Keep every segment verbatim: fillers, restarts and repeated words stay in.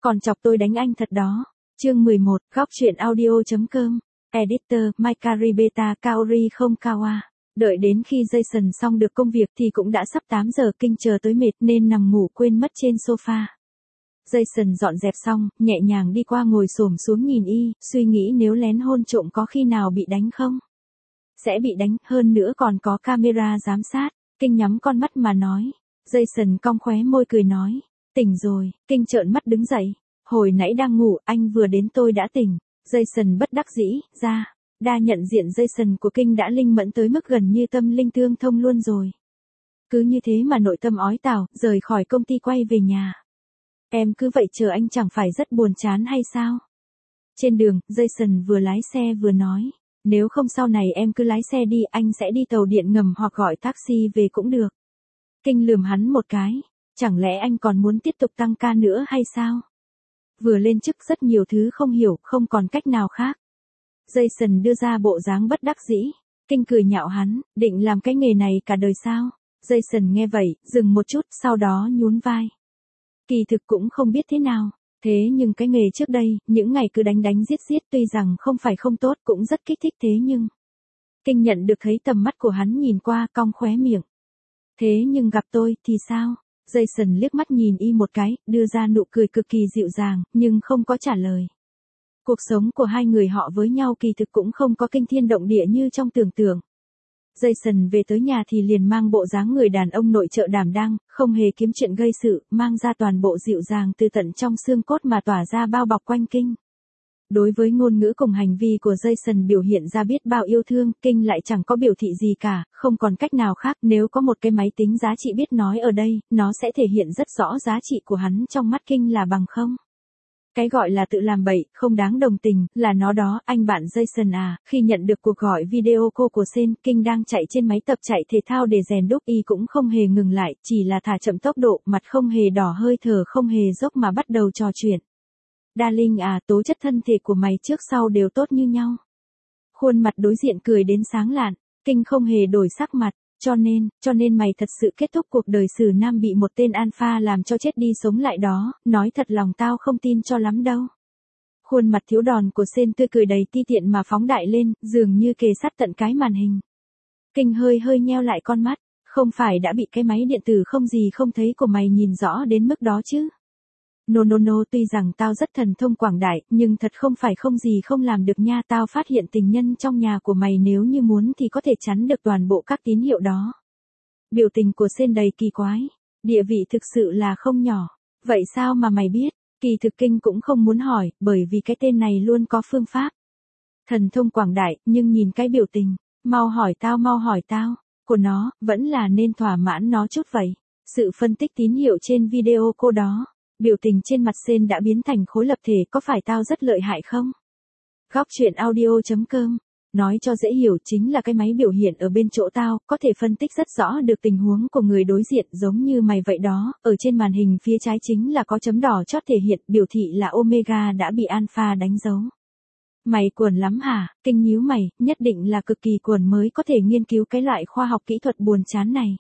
Còn chọc tôi đánh anh thật đó. Chương mười một, góc truyện audio.com. Editor, Makaribeta Kaori không Kawa. Đợi đến khi Jason xong được công việc thì cũng đã sắp tám giờ, Kinh chờ tới mệt nên nằm ngủ quên mất trên sofa. Jason dọn dẹp xong, nhẹ nhàng đi qua ngồi xổm xuống nhìn y, suy nghĩ nếu lén hôn trộm có khi nào bị đánh không? Sẽ bị đánh, hơn nữa còn có camera giám sát. Kinh nhắm con mắt mà nói. Jason cong khóe môi cười nói. Tỉnh rồi. Kinh trợn mắt đứng dậy. Hồi nãy đang ngủ, anh vừa đến tôi đã tỉnh. Jason bất đắc dĩ, ra. Đa nhận diện Jason của Kinh đã linh mẫn tới mức gần như tâm linh tương thông luôn rồi. Cứ như thế mà nội tâm ói tào, rời khỏi công ty quay về nhà. Em cứ vậy chờ anh chẳng phải rất buồn chán hay sao? Trên đường, Jason vừa lái xe vừa nói. Nếu không sau này em cứ lái xe đi, anh sẽ đi tàu điện ngầm hoặc gọi taxi về cũng được. Kinh lườm hắn một cái. Chẳng lẽ anh còn muốn tiếp tục tăng ca nữa hay sao? Vừa lên chức rất nhiều thứ không hiểu, không còn cách nào khác. Jason đưa ra bộ dáng bất đắc dĩ. Kinh cười nhạo hắn, định làm cái nghề này cả đời sao? Jason nghe vậy, dừng một chút, sau đó nhún vai. Kỳ thực cũng không biết thế nào. Thế nhưng cái nghề trước đây, những ngày cứ đánh đánh giết giết tuy rằng không phải không tốt cũng rất kích thích thế nhưng. Kinh nhận được thấy tầm mắt của hắn nhìn qua cong khóe miệng. Thế nhưng gặp tôi thì sao? Jason liếc mắt nhìn y một cái, đưa ra nụ cười cực kỳ dịu dàng, nhưng không có trả lời. Cuộc sống của hai người họ với nhau kỳ thực cũng không có kinh thiên động địa như trong tưởng tượng. Jason về tới nhà thì liền mang bộ dáng người đàn ông nội trợ đảm đang, không hề kiếm chuyện gây sự, mang ra toàn bộ dịu dàng từ tận trong xương cốt mà tỏa ra bao bọc quanh Kinh. Đối với ngôn ngữ cùng hành vi của Jason biểu hiện ra biết bao yêu thương, Kinh lại chẳng có biểu thị gì cả, không còn cách nào khác. Nếu có một cái máy tính giá trị biết nói ở đây, nó sẽ thể hiện rất rõ giá trị của hắn trong mắt Kinh là bằng không. Cái gọi là tự làm bậy, không đáng đồng tình, là nó đó. Anh bạn Jason à, khi nhận được cuộc gọi video call của Sen, Kinh đang chạy trên máy tập chạy thể thao để rèn đúc, y cũng không hề ngừng lại, chỉ là thả chậm tốc độ, mặt không hề đỏ, hơi thở không hề dốc mà bắt đầu trò chuyện. Darling à, tố chất thân thể của mày trước sau đều tốt như nhau. Khuôn mặt đối diện cười đến sáng lạn, Kinh không hề đổi sắc mặt. Cho nên, cho nên mày thật sự kết thúc cuộc đời xử nam bị một tên alpha làm cho chết đi sống lại đó, nói thật lòng tao không tin cho lắm đâu. Khuôn mặt thiếu đòn của Sen tươi cười đầy ti tiện mà phóng đại lên, dường như kề sát tận cái màn hình. Kinh hơi hơi nheo lại con mắt, không phải đã bị cái máy điện tử không gì không thấy của mày nhìn rõ đến mức đó chứ. No no no, tuy rằng tao rất thần thông quảng đại, nhưng thật không phải không gì không làm được nha. Tao phát hiện tình nhân trong nhà của mày nếu như muốn thì có thể chắn được toàn bộ các tín hiệu đó. Biểu tình của Sen đầy kỳ quái, địa vị thực sự là không nhỏ. Vậy sao mà mày biết? Kỳ thực Kinh cũng không muốn hỏi, bởi vì cái tên này luôn có phương pháp. Thần thông quảng đại, nhưng nhìn cái biểu tình, mau hỏi tao mau hỏi tao, của nó, vẫn là nên thỏa mãn nó chút vậy. Sự phân tích tín hiệu trên video cô đó. Biểu tình trên mặt Sen đã biến thành khối lập thể, có phải tao rất lợi hại không? Góc truyện audio.com. Nói cho dễ hiểu chính là cái máy biểu hiện ở bên chỗ tao, có thể phân tích rất rõ được tình huống của người đối diện giống như mày vậy đó. Ở trên màn hình phía trái chính là có chấm đỏ chót thể hiện biểu thị là Omega đã bị Alpha đánh dấu. Mày cuồn lắm hả? Kinh nhíu mày, nhất định là cực kỳ cuồn mới có thể nghiên cứu cái loại khoa học kỹ thuật buồn chán này.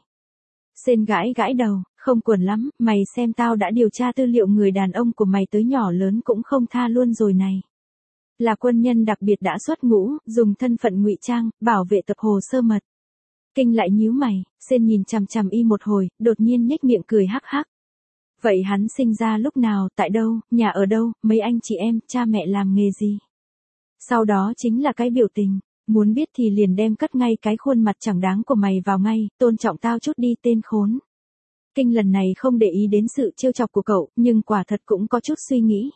Sen gãi gãi đầu, không cuồn lắm, mày xem tao đã điều tra tư liệu người đàn ông của mày tới nhỏ lớn cũng không tha luôn rồi này. Là quân nhân đặc biệt đã xuất ngũ, dùng thân phận ngụy trang, bảo vệ tập hồ sơ mật. Kinh lại nhíu mày, Sen nhìn chằm chằm y một hồi, đột nhiên nhếch miệng cười hắc hắc. Vậy hắn sinh ra lúc nào, tại đâu, nhà ở đâu, mấy anh chị em, cha mẹ làm nghề gì? Sau đó chính là cái biểu tình. Muốn biết thì liền đem cất ngay cái khuôn mặt chẳng đáng của mày vào ngay, tôn trọng tao chút đi tên khốn. Kinh lần này không để ý đến sự trêu chọc của cậu, nhưng quả thật cũng có chút suy nghĩ.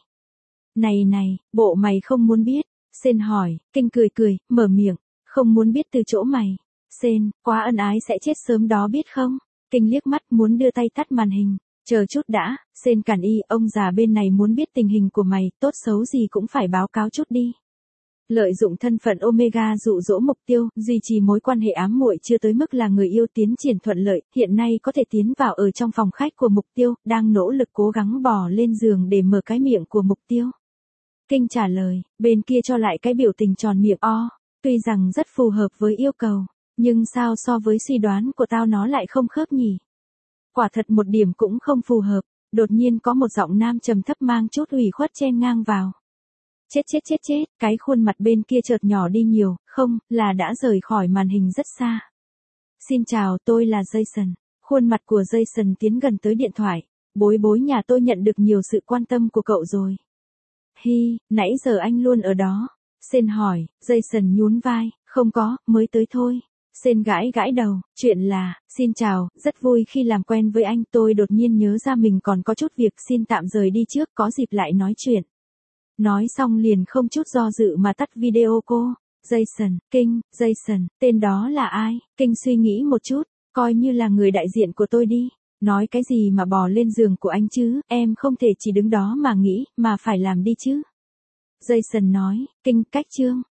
Này này, bộ mày không muốn biết? Sen hỏi. Kinh cười cười, mở miệng, không muốn biết từ chỗ mày. Sen, quá ân ái sẽ chết sớm đó biết không? Kinh liếc mắt muốn đưa tay tắt màn hình. Chờ chút đã, Sen cản y, ông già bên này muốn biết tình hình của mày, tốt xấu gì cũng phải báo cáo chút đi. Lợi dụng thân phận Omega dụ dỗ mục tiêu, duy trì mối quan hệ ám muội chưa tới mức là người yêu tiến triển thuận lợi, hiện nay có thể tiến vào ở trong phòng khách của mục tiêu, đang nỗ lực cố gắng bò lên giường để mở cái miệng của mục tiêu. Kinh trả lời, bên kia cho lại cái biểu tình tròn miệng o, tuy rằng rất phù hợp với yêu cầu, nhưng sao so với suy đoán của tao nó lại không khớp nhỉ? Quả thật một điểm cũng không phù hợp. Đột nhiên có một giọng nam trầm thấp mang chút ủy khuất chen ngang vào. Chết chết chết chết, cái khuôn mặt bên kia chợt nhỏ đi nhiều, không, là đã rời khỏi màn hình rất xa. Xin chào, tôi là Jason. Khuôn mặt của Jason tiến gần tới điện thoại. Bối bối nhà tôi nhận được nhiều sự quan tâm của cậu rồi. Hi, nãy giờ anh luôn ở đó. Sen hỏi, Jason nhún vai, không có, mới tới thôi. Sen gãi gãi đầu, chuyện là, xin chào, rất vui khi làm quen với anh. Tôi đột nhiên nhớ ra mình còn có chút việc, xin tạm rời đi trước, có dịp lại nói chuyện. Nói xong liền không chút do dự mà tắt video cô. Jason, Kinh, Jason, tên đó là ai? Kinh suy nghĩ một chút, coi như là người đại diện của tôi đi. Nói cái gì mà bò lên giường của anh chứ, em không thể chỉ đứng đó mà nghĩ, mà phải làm đi chứ. Jason nói, Kinh, cách chương.